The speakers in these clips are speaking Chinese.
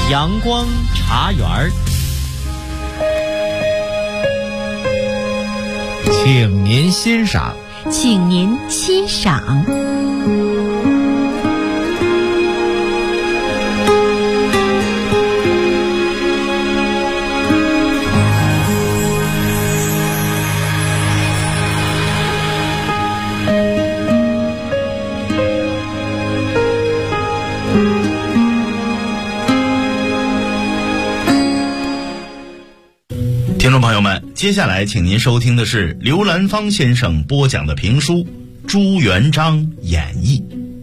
阳光茶园儿，请您欣赏。 请您欣赏。 听众朋友们，接下来请您收听的是刘兰芳先生播讲的评书《朱元璋演义》。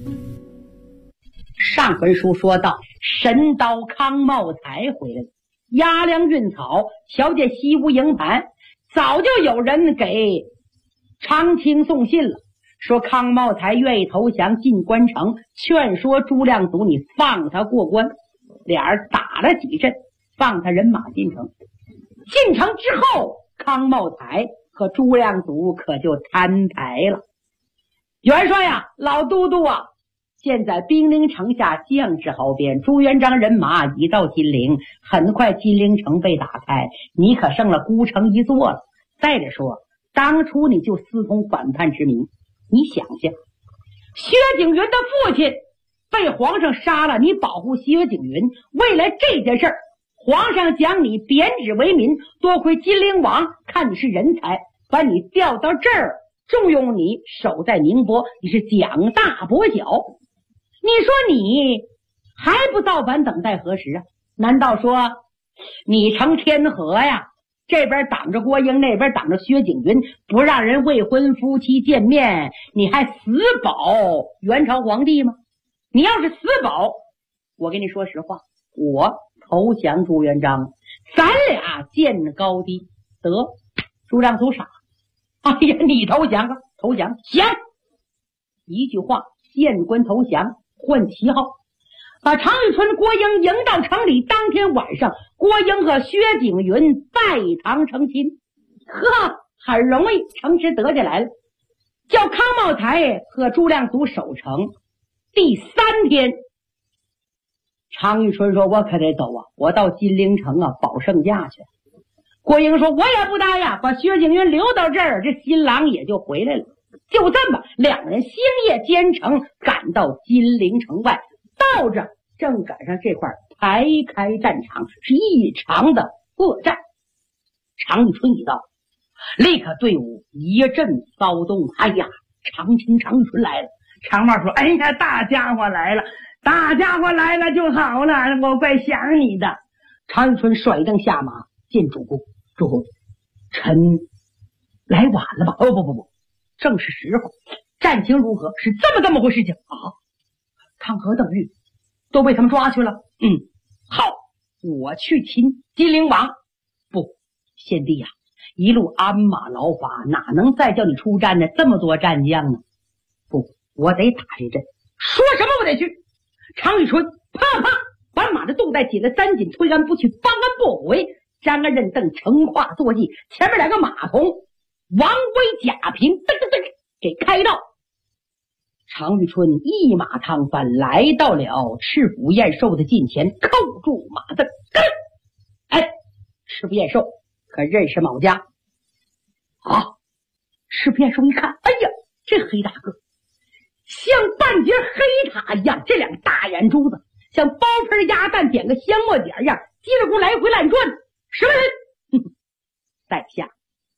上回书说到，神刀康茂才回来了，押粮运草，瞧见西屋营盘，早就有人给长清送信了，说康茂才愿意投降进关城，劝说朱亮祖你放他过关。俩人打了几阵，放他人马进城。进城之后，康茂才和朱亮祖可就摊牌了。元帅呀，老都督啊，现在兵临城下，将士壕边，朱元璋人马已到金陵，很快金陵城被打开，你可剩了孤城一座了。再者说，当初你就私通反叛之民，你想想，薛景云的父亲被皇上杀了，你保护薛景云，为了这件事儿，皇上将你贬旨为民，多亏金陵王看你是人才，把你调到这儿，重用你，守在宁波，你是奖大伯小。你说你还不造反，等待何时啊？难道说你成天河呀？这边挡着郭英，那边挡着薛景云，不让人未婚夫妻见面，你还死保元朝皇帝吗？你要是死保，我跟你说实话，我投降朱元璋，咱俩见高低。得，朱亮祖傻，哎呀，你投降啊，投降行，一句话，县官投降，换旗号，把常遇春、郭英迎到城里。当天晚上，郭英和薛景云拜堂成亲，呵，很容易城池得下来了。叫康茂才和朱亮祖守城。第3天，常遇春说：“我可得走啊，我到金陵城啊保圣驾去。”郭英说：“我也不答呀，把薛景云留到这儿，这新郎也就回来了。”就这么，两人星夜兼程赶到金陵城外，到这正赶上这块排开战场，是异常的恶战。常遇春一到，立刻队伍一阵骚动。哎呀，常遇春来了。常茂说：“哎呀，大家伙来了，大家伙来了就好了，我怪想你的。”常遇春甩蹬下马，见主公，主公，臣来晚了吧？不，正是时候。战情如何？是这么回事情啊？康和邓玉都被他们抓去了。好，我去擒金陵王。不，先帝呀，一路鞍马劳发，哪能再叫你出战呢？这么多战将呢？不，我得打这阵。说什么我得去。常遇春啪啪把马的肚带紧了3紧，推鞍不去，帮鞍不回。张安认凳乘跨坐骑，前面2个马童王威、贾平噔噔噔给开道。常遇春一马趟翻，来到了赤腹燕寿的近前，扣住马子。哎，赤腹燕寿可认识某家啊？赤腹燕寿一看，哎呀，这黑大个像半截黑塔一样，这2个大眼珠子像包盆鸭蛋点个香末点一样，叽里咕来回乱转。什么人？在下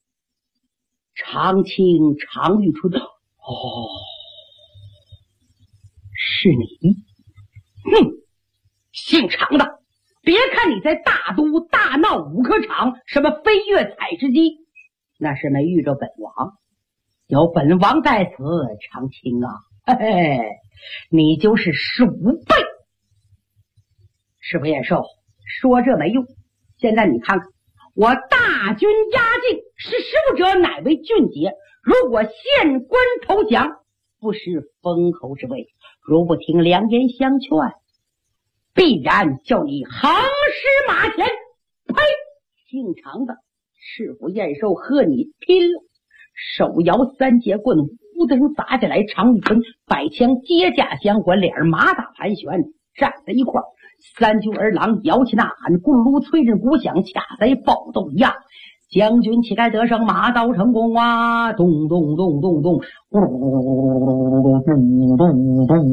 常青常遇春。哦，是你？姓常的，别看你在大都大闹5科场，什么飞跃采石矶，那是没遇着本王。有本王在此，常青啊，嘿嘿，你就是15倍。赤腹燕寿说这没用，现在你看看，我大军压境，识时务者乃为俊杰。如果县官投降，不失封侯之位；如不听良言相劝，必然叫你横尸马前。呸！姓常的，赤腹燕寿和你拼了！手摇3节棍，呼噔砸下来。常遇春摆枪接驾相还，俩人马打盘旋，站在一块儿。 三军儿郎摇旗呐喊，鼓炉催着鼓响，恰在暴动一样。将军旗开得胜，马到成功啊！咚咚咚咚咚，咚咚咚咚。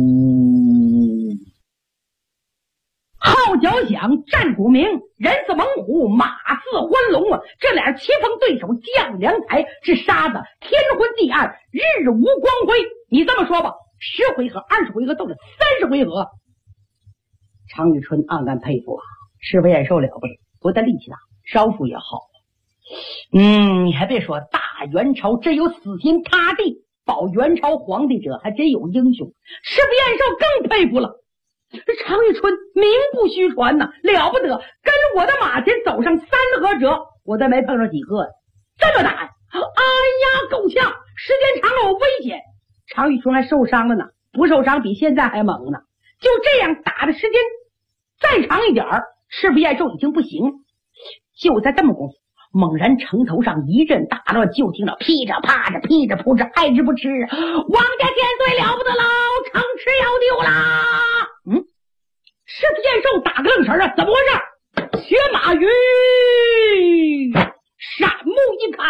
号角响，战鼓鸣，人似猛虎，马似欢龙啊！这俩棋逢对手，将良才，这杀的天昏地暗，日无光辉。你这么说吧，10回合、20回合斗了30回合。常遇春暗暗佩服啊，赤膊燕寿了不得，不但力气大，招数也好。你还别说，大元朝真有死心塌地保元朝皇帝者，还真有英雄。赤膊燕寿更佩服了。这常遇春名不虚传呐，了不得，跟我的马前走上3合者，我再没碰上几个呀。这么打呀，哎呀，够呛，时间长了我危险。常遇春还受伤了呢，不受伤比现在还猛呢。就这样打的时间再长一点儿，赤膊燕寿已经不行。就在这么功夫，猛然城头上一阵大乱，就听着噼着啪着噼着扑着，爱吃不吃，王家千岁了不得喽，城池要丢啦！赤膊燕寿打个愣神啊，怎么回事？血马鱼闪目一看，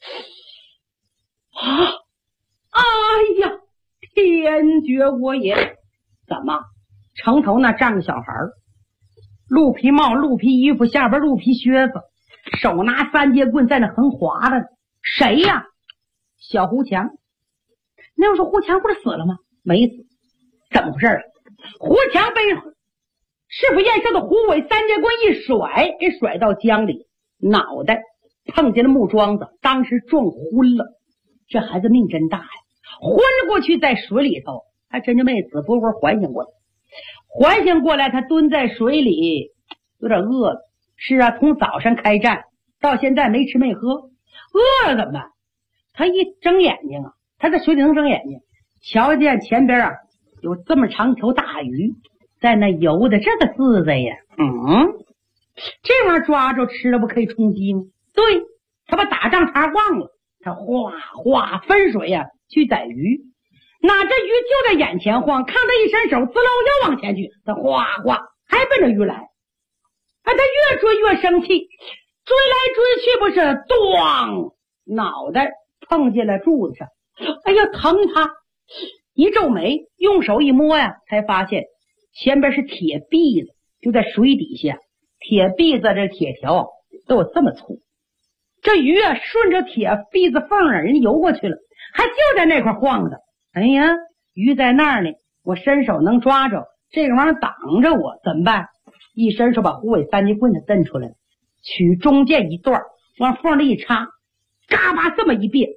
哎呀，天绝我也！怎么？城头那站个小孩儿，鹿皮帽、鹿皮衣服，下边鹿皮靴子，手拿3节棍在那横划着。谁呀？小胡强。那要说胡强不是死了吗？没死。怎么回事啊？胡强被赤膊燕寿的虎尾3节棍一甩，给甩到江里，脑袋碰见了木桩子，当时撞昏了。这孩子命真大呀！昏过去在水里头，还真就没死，不过缓醒过来。缓醒过来，他蹲在水里，有点饿了。是啊，从早上开战到现在没吃没喝，饿了怎么办？他一睁眼睛啊，他在水里能睁眼睛，瞧见前边啊有这么长一条大鱼在那游的，这个自在呀。这玩意儿抓着吃了不可以充饥吗？对，他把打仗茬忘了，他哗哗分水呀去逮鱼。哪这鱼就在眼前晃，看他一伸手，滋溜又往前去，他哗哗还奔着鱼来。他越追越生气，追来追去不是，咣，脑袋碰见了柱子上，哎呀疼他！一皱眉，用手一摸呀，才发现前边是铁篦子，就在水底下。铁篦子这铁条都有这么粗，这鱼啊顺着铁篦子缝啊，人游过去了，还就在那块晃着。哎呀，鱼在那儿呢，我伸手能抓着，这个玩意儿挡着我，怎么办？一伸手把虎尾3节棍子蹬出来了，取中间一段往缝里一插，嘎巴这么一别，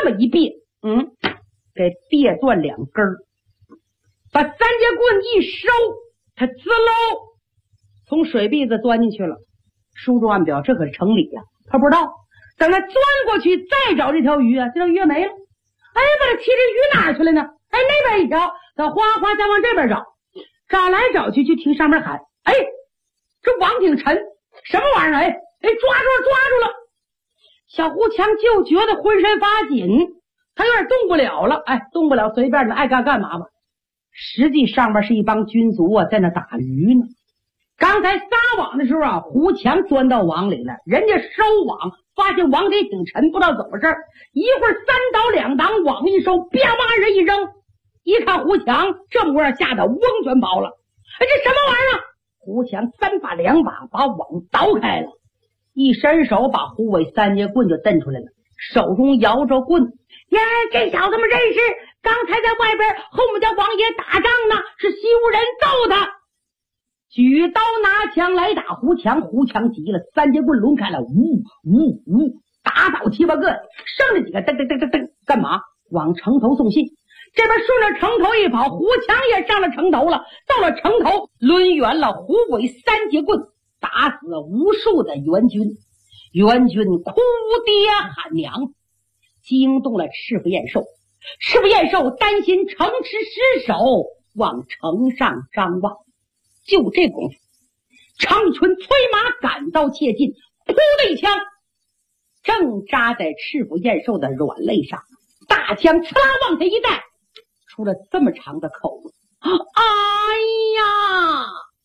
给别断2根儿，把3节棍一收，他滋溜从水篦子钻进去了。书中暗表，这可是城里呀，他不知道。等他钻过去再找这条鱼啊，这条鱼没了。哎，把这骑着鱼哪去了呢？哎，那边一条，他哗哗再往这边找，找来找去就听上面喊：哎，这网挺沉，什么玩意儿？哎，抓住了！小胡强就觉得浑身发紧，他有点动不了了。哎，动不了，随便的，爱干嘛吧。实际上面是一帮军卒啊，在那打鱼呢。刚才撒网的时候啊，胡强钻到网里了，人家收网，发现网底挺沉，不知道怎么回事，一会儿3倒2档，网一收，啪啪人一扔，一看胡强这模样，吓得嗡全跑了。哎，这什么玩意儿？胡强3把2把把网倒开了，一伸手把虎尾3节棍就蹬出来了，手中摇着棍。呀，这小子们认识，刚才在外边和我们家王爷打仗呢，是西吴人揍的。举刀拿枪来打胡强，胡强急了，3节棍抡开了，呜，打倒7、8个，剩下几个噔，干嘛？往城头送信。这边顺着城头一跑，胡强也上了城头了。到了城头，抡圆了虎尾3节棍，打死了无数的援军。援军哭爹喊娘，惊动了赤膊燕寿。赤膊燕寿担心城池失守，往城上张望。就这功夫，常春催马赶到切近，噗的一枪，正扎在赤膊燕寿的软肋上，大枪呲啦往下一带，出了这么长的口子。哎呀！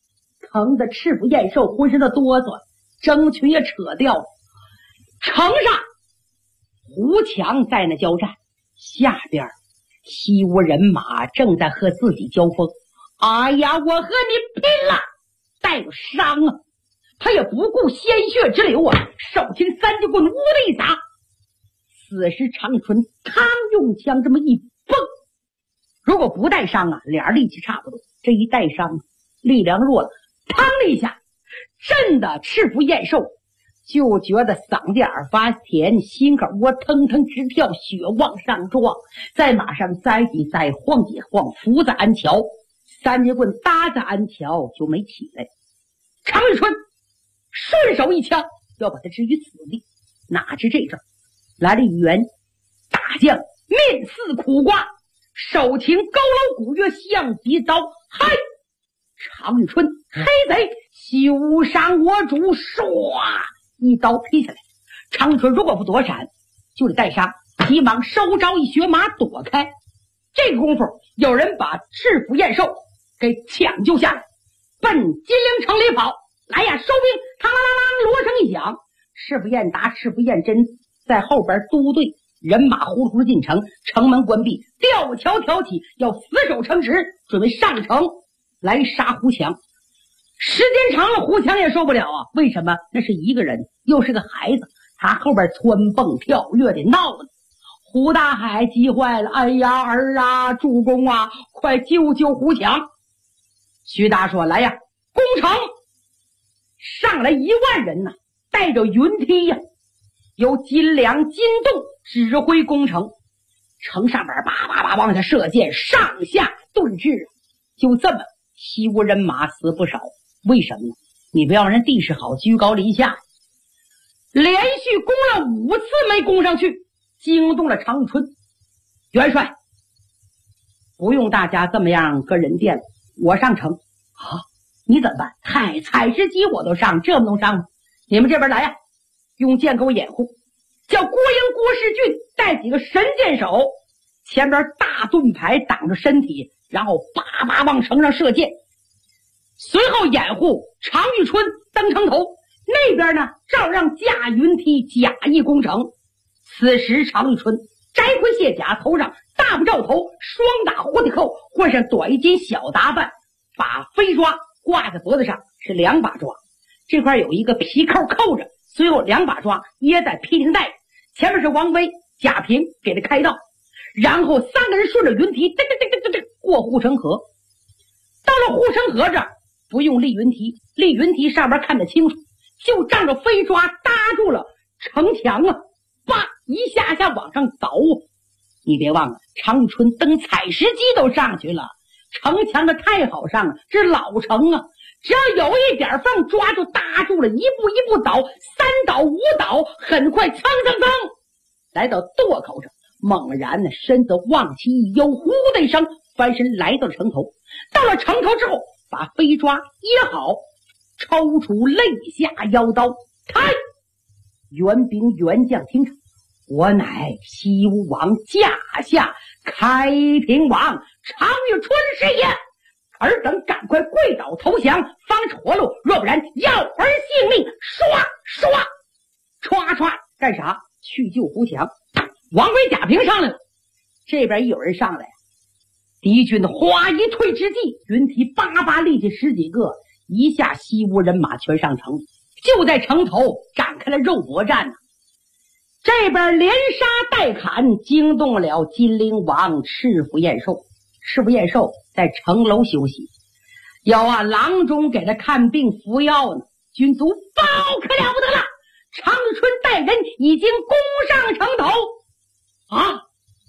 疼的赤腹燕瘦浑身的哆嗦，整群也扯掉了。城上胡强在那交战，下边西吴人马正在和自己交锋。哎呀，我和你拼了！带着伤啊，他也不顾鲜血之流啊，手擎三节棍，呜的一撒。此时常玉春刚用枪这么一蹦，如果不带伤啊，俩人力气差不多，这一带伤力量弱了，砰的一下，震得赤腹燕瘦就觉得嗓子眼发甜，心口窝腾腾直跳，血往上撞，在马上栽几栽，晃几晃，扶在鞍桥，三节棍搭在鞍桥就没起来。常玉春顺手一枪要把他置于死地，哪知这阵来了一员大将，面似苦瓜，手擎佝偻鼓乐，象鼻刀，嗨！常玉春，黑贼，休伤我主！唰，一刀劈下来。常玉春如果不躲闪，就得带伤，急忙收招一血马躲开。这个功夫，有人把赤腹燕瘦给抢救下来，奔金陵城里跑。来呀，收兵！嘡啷啷啷，锣声一响，赤腹燕达、赤腹燕真在后边督队，人马呼噜呼噜进城，城门关闭，吊桥挑起，要死守城池，准备上城来杀胡强。时间长了，胡强也受不了啊！为什么？那是一个人，又是个孩子，他后边蹿蹦跳跃的闹呢。胡大海急坏了，哎呀儿啊，主公啊，快救救胡强！徐达说：来呀，攻城！上来1万人呐，带着云梯呀，由金良、金栋指挥攻城。城上边叭叭叭往下射箭，上下对峙，就这么西吴人马死不少。为什么呢？你不要让人地势好，居高临下，连续攻了5次没攻上去，惊动了常玉春。元帅，不用大家这么样搁人店了，我上城啊！你怎么办？嗨，采石机我都上，这不能上吗？你们这边来呀，用剑给我掩护，叫郭英、郭世俊带几个神箭手，前边大盾牌挡着身体，然后叭叭往城上射箭。随后掩护常玉春登城头，那边呢照让架云梯假意攻城。此时常玉春摘盔卸甲，头上大不罩头，双打蝴蝶扣，换上短衣襟小打扮，把飞抓挂在脖子上，是2把抓，这块有一个皮扣扣着，随后2把抓掖在披领带，前面是王威、贾平给他开道，然后3个人顺着云梯噔噔噔噔噔过护城河。到了护城河这儿，不用立云梯，立云梯上边看得清楚，就仗着飞抓搭住了城墙啊，叭一下下往上倒。你别忘了，常玉春登采石机都上去了，城墙的太好上了，这老城啊，只要有一点缝，抓住搭住了，一步一步倒，3倒5倒，很快蹭蹭蹭来到垛口上，猛然呢身子往起一悠，呼的一声翻身来到了城头。到了城头之后，把飞抓掖好，抽出肋下腰刀，开！援兵援将听着，我乃西吴王驾下开平王常玉春是也，尔等赶快跪倒投降，方是活路，若不然要儿性命！唰唰唰唰，干啥？去救胡强。王威、贾平上来了，这边一有人上来，敌军的哗一退之际，云梯叭叭立起10几个，一下西吴人马全上城，就在城头展开了肉搏战呢。这边连杀带砍，惊动了金陵王赤腹燕瘦。赤腹燕瘦在城楼休息，有郎中给他看病服药呢。军卒报可了不得了，常玉春带人已经攻上城头啊！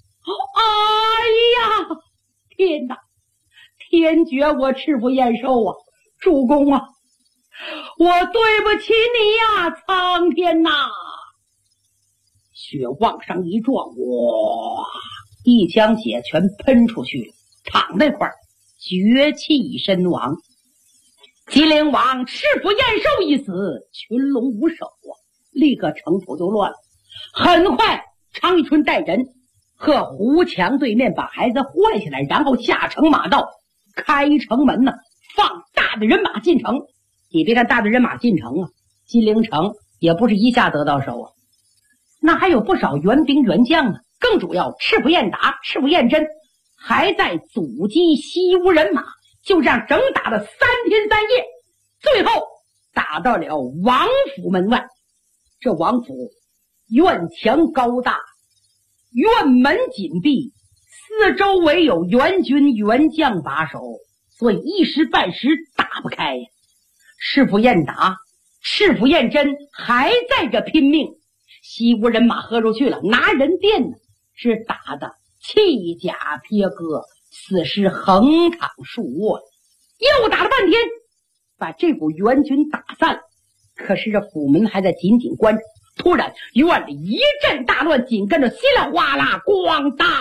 哎呀，天哪！天绝我赤腹燕瘦啊！主公啊，我对不起你呀！苍天哪！血往上一撞，哇，一腔血全喷出去了，躺那块儿绝气身亡。金陵王赤腹燕瘦一死，群龙无首啊，立刻城府就乱了。很快常玉春带人和胡强对面把孩子换下来，然后下城马道，开城门呢， 放大队人马进城。你别看大队人马进城啊，金陵城也不是一下得到手啊，那还有不少援兵援将呢。更主要，赤府燕达、赤府燕真还在阻击西吴人马，就这样整打了3天3夜，最后打到了王府门外。这王府院墙高大，院门紧闭，四周围有援军援将把守，所以一时半时打不开呀。赤府燕达、赤府燕真还在这拼命，西吴人马喝出去了，拿人垫呢，是打的弃甲撇戈，死尸横躺数卧，又打了半天，把这股援军打散了。可是这府门还在紧紧关着，突然院里一阵大乱，紧跟着稀里哗啦咣当，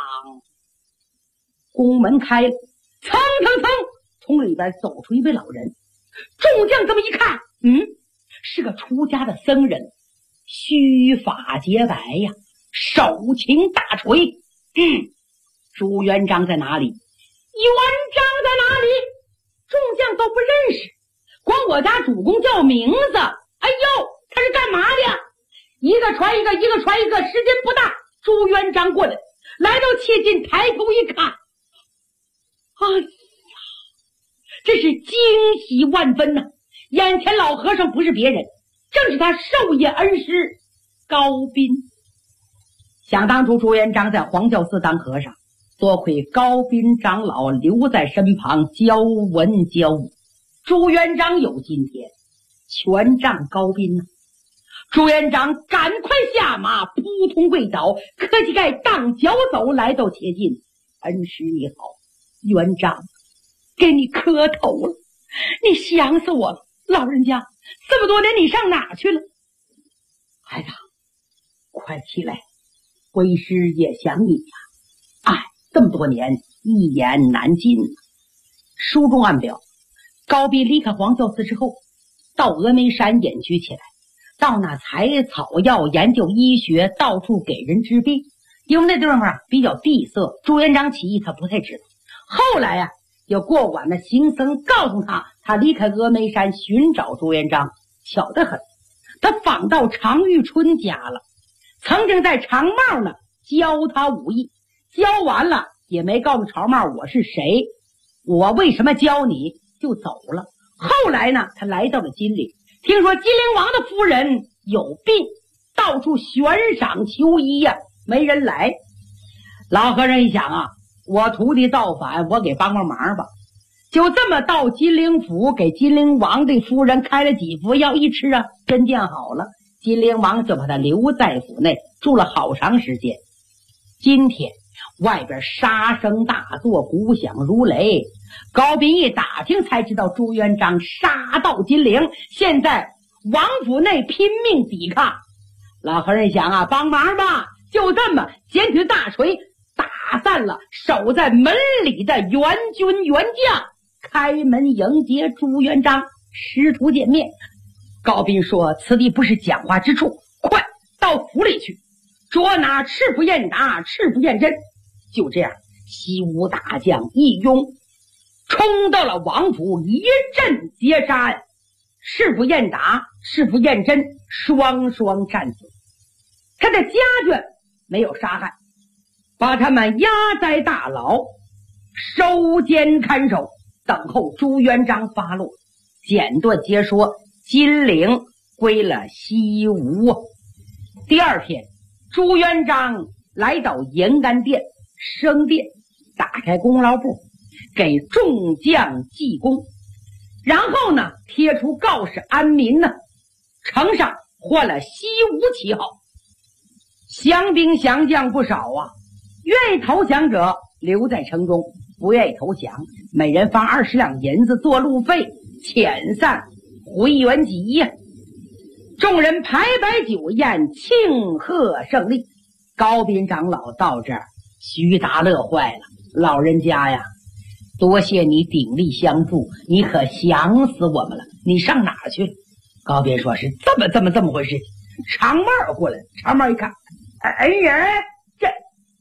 宫门开了，蹭蹭蹭，从里边走出一位老人。众将这么一看，是个出家的僧人，须发洁白呀，手擎大锤。朱元璋在哪里？元璋在哪里？众将都不认识，光我家主公叫名字。哎呦，他是干嘛的？一个传一个，一个传一个，时间不大，朱元璋过来，来到切近，抬头一看，哎呀，这是惊喜万分呐！眼前老和尚不是别人，正是他授业恩师高斌。想当初朱元璋在黄教寺当和尚，多亏高斌长老留在身旁教文教武，朱元璋有今天，全仗高斌呢。朱元璋赶快下马，扑通跪倒，磕膝盖当脚走，来到切近。恩师你好，元璋给你磕头了，你想死我了，老人家这么多年你上哪去了？孩子快起来，为师也想你呀。哎，这么多年一言难尽。书中暗表，高斌离开黄教寺之后，到峨眉山隐居起来，到那采草药，研究医学，到处给人治病。因为那地方比较闭塞，朱元璋起义他不太知道。后来有过往的行僧告诉他，他离开峨眉山寻找朱元璋，巧得很，他访到常遇春家了，曾经在常茂呢教他武艺，教完了也没告诉常茂我是谁，我为什么教你，就走了。后来呢，他来到了金陵，听说金陵王的夫人有病，到处悬赏求医呀，没人来。老和尚一想我徒弟造反，我给帮忙吧。就这么到金陵府，给金陵王的夫人开了几副药，一吃真见好了。金陵王就把他留在府内住了好长时间。今天外边杀声大作，鼓响如雷，高斌一打听才知道朱元璋杀到金陵，现在王府内拼命抵抗。老和尚想帮忙吧，就这么捡起大锤，打散了守在门里的援军援将，开门迎接朱元璋师徒见面。高斌说，此地不是讲话之处，快到府里去捉拿赤府燕达、赤府燕真。就这样，西吴大将一拥冲到了王府，一阵截杀，赤府燕达、赤府燕真双双战死。他的家眷没有杀害，把他们押在大牢，收监看守，等候朱元璋发落。简短截说，金陵归了西吴。第二天，朱元璋来到延安殿升殿，打开功劳簿，给众将记功，然后呢贴出告示安民呢，城上换了西吴旗号。降兵降将不少愿意投降者留在城中，不愿意投降，每人发20两银子做路费，遣散回原籍众人排摆酒宴，庆贺胜利。高斌长老到这儿，徐达乐坏了，老人家多谢你鼎力相助，你可想死我们了，你上哪儿去了？高斌说，是这么回事。常茂过来，常茂一看，恩人，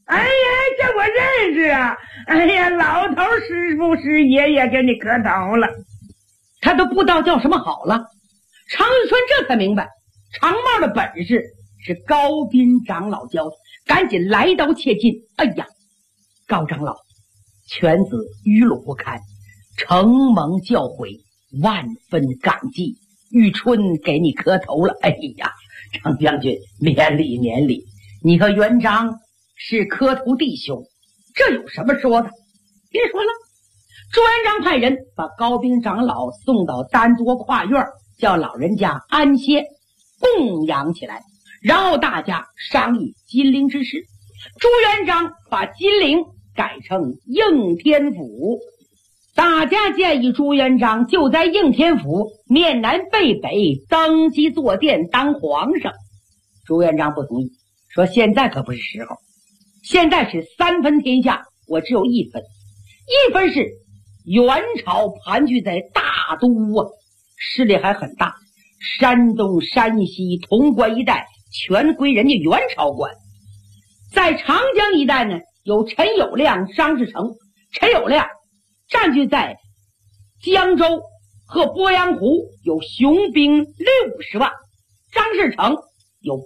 哎呀，这我认识啊！哎呀，老头师傅师爷爷给你磕头了。他都不知道叫什么好了。常玉春这才明白，长帽的本事是高斌长老教的，赶紧来刀切近。哎呀，高长老，犬子愚鲁不堪，承蒙教诲，万分感激。玉春给你磕头了。哎呀，常将军免礼免礼，你和元璋是磕头弟兄，这有什么说的？别说了。朱元璋派人把高斌长老送到丹多跨院，叫老人家安歇供养起来，然后大家商议金陵之事。朱元璋把金陵改成应天府，大家建议朱元璋就在应天府面南背北登基坐殿当皇上。朱元璋不同意，说现在可不是时候，现在是3分天下，我只有1分，一分是元朝盘踞在大都啊，势力还很大，山东山西潼关一带全归人家元朝管。在长江一带呢，有陈友谅、张士诚。陈友谅占据在江州和鄱阳湖，有雄兵60万，张士诚有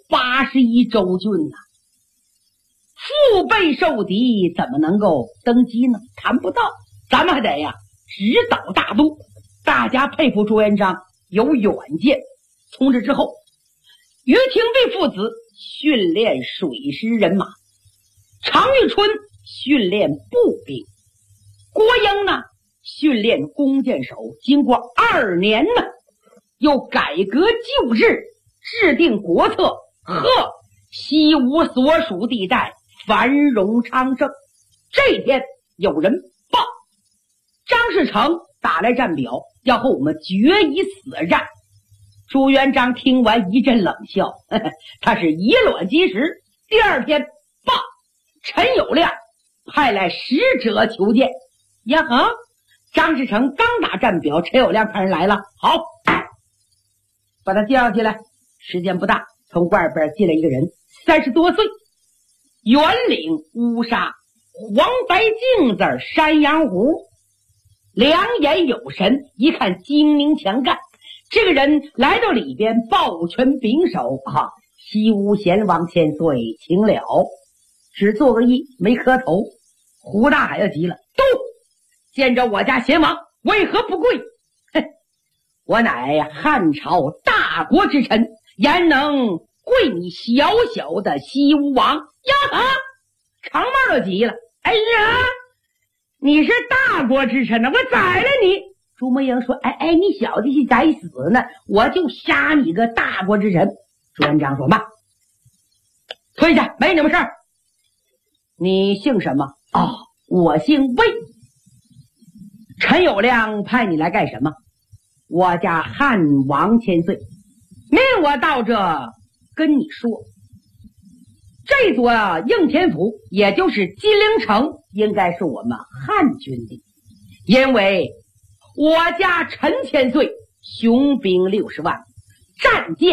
81州郡呐。腹背受敌，怎么能够登基呢？谈不到，咱们还得呀直捣大都。大家佩服朱元璋有远见。从这之后，于廷弼父子训练水师人马，常遇春训练步兵，郭英呢训练弓箭手。经过2年呢，又改革旧制，制定国策，贺西吴所属地带繁荣昌盛。这一天有人报，张士诚打来战表，要和我们决一死战。朱元璋听完一阵冷笑，他是以卵击石。第2天报，陈友谅派来使者求见。呀呵，张士诚刚打战表，陈友谅派人来了。好，把他叫进来。时间不大，从外边进来一个人，30多岁，圆领乌纱，黄白净子，山羊胡，两眼有神，一看精明强干。这个人来到里边，抱拳拱手啊，西吴贤王千岁，请了。只做个揖，没磕头。胡大海就急了，都见着我家贤王，为何不跪？哼，我乃汉朝大国之臣，焉能跪你小小的西吴王呀？哈，长帽就急了，哎呀，你是大国之臣呢，我宰了你！朱梅英说，哎，你小子是该死呢，我就杀你个大国之臣。朱元璋说，妈，退下，没你们事儿。你姓什么？哦，我姓魏。陈友谅派你来干什么？我家汉王千岁命我到这跟你说，这座应天府也就是金陵城应该是我们汉军的，因为我家陈千岁雄兵60万，战舰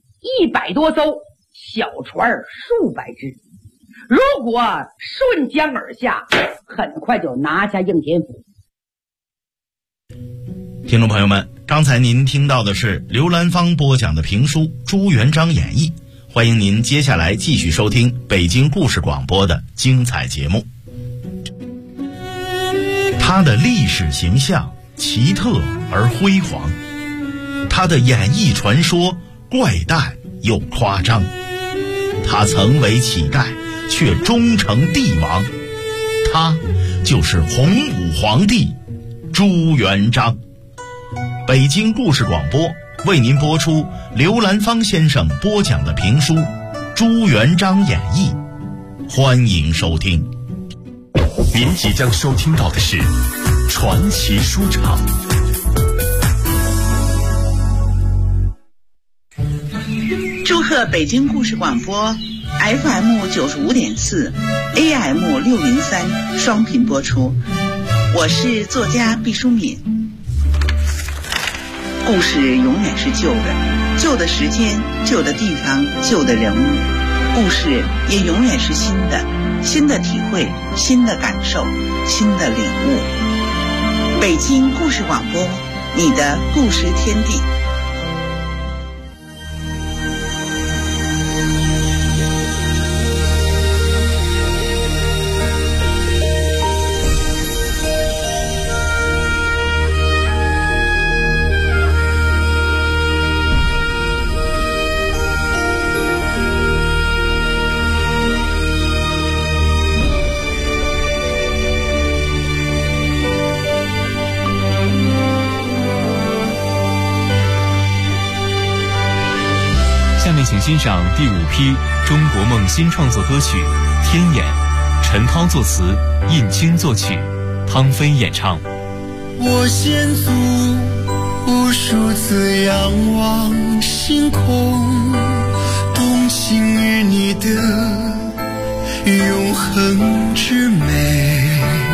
100多艘，小船数百只，如果顺江而下，很快就拿下应天府。 听众朋友们，刚才您听到的是刘兰芳播讲的评书《朱元璋演义》，欢迎您接下来继续收听北京故事广播的精彩节目。他的历史形象奇特而辉煌，他的演艺传说怪诞又夸张，他曾为乞丐却终成帝王，他就是洪武皇帝朱元璋。北京故事广播为您播出刘兰芳先生播讲的评书《朱元璋演义》，欢迎收听。 您即将收听到的是传奇书场。 祝贺北京故事广播 FM 95.4 AM 603双频播出，我是作家毕淑敏。故事永远是旧的，旧的时间，旧的地方，旧的人物。 故事也永远是新的，新的体会，新的感受，新的领悟。北京故事广播，你的故事天地。 下面请欣赏第5批中国梦新创作歌曲《天眼》，陈涛作词，印青作曲，汤飞演唱。 我先祖无数次仰望星空，动情于你的永恒之美。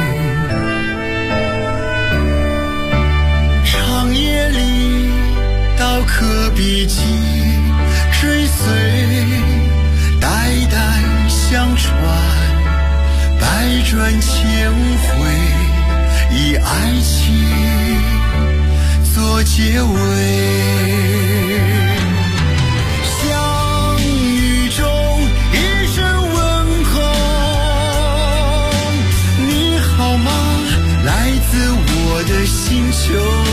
长夜里刀刻笔迹追随，代代相传，百转千回，以爱情做结尾。相遇中一声问候，你好吗？来自我的星球。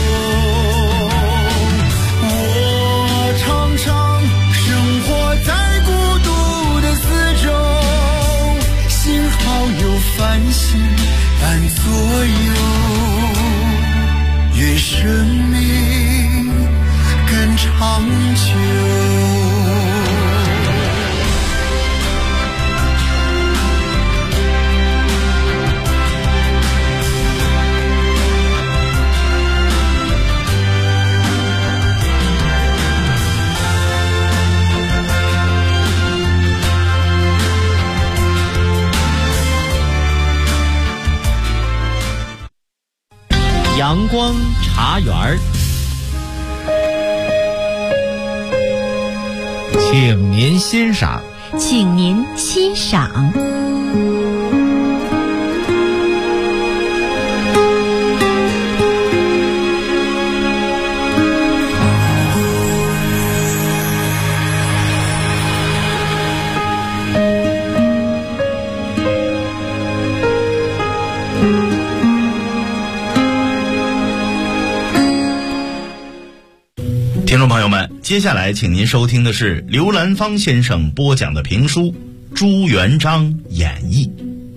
我常常生活在孤独的四周，幸好有繁星伴左右，愿生命更长久。 阳光茶园儿，请您欣赏。 请您欣赏。 听众朋友们，接下来请您收听的是刘兰芳先生播讲的评书《朱元璋演义》。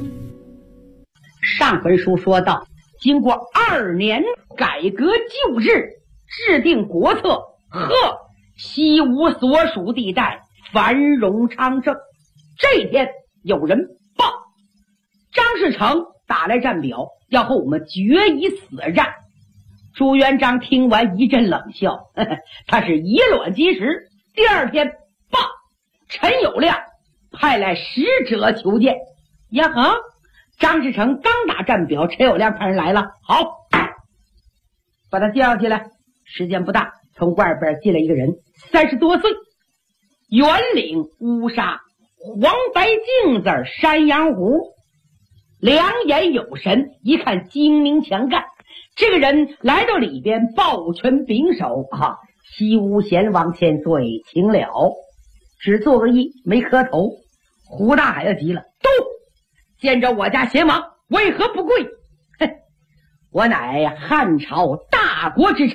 上回书说到，经过2年改革旧制，制定国策，西吴所属地带繁荣昌盛。这一天有人报，张士诚打来战表，要和我们决一死战。朱元璋听完一阵冷笑，他是以卵击石。第2天报，陈友谅派来使者求见。呀呵，张士诚刚打战表，陈友谅派人来了。好，把他叫起来。时间不大，从外边进来一个人，30多岁，圆领乌纱，黄白净字山羊胡，两眼有神，一看精明强干。这个人来到里边，抱拳拱手啊，西吴贤王千岁，请了。只做个揖，没磕头。胡大海就急了，都见着我家贤王，为何不跪？哼，我乃汉朝大国之臣，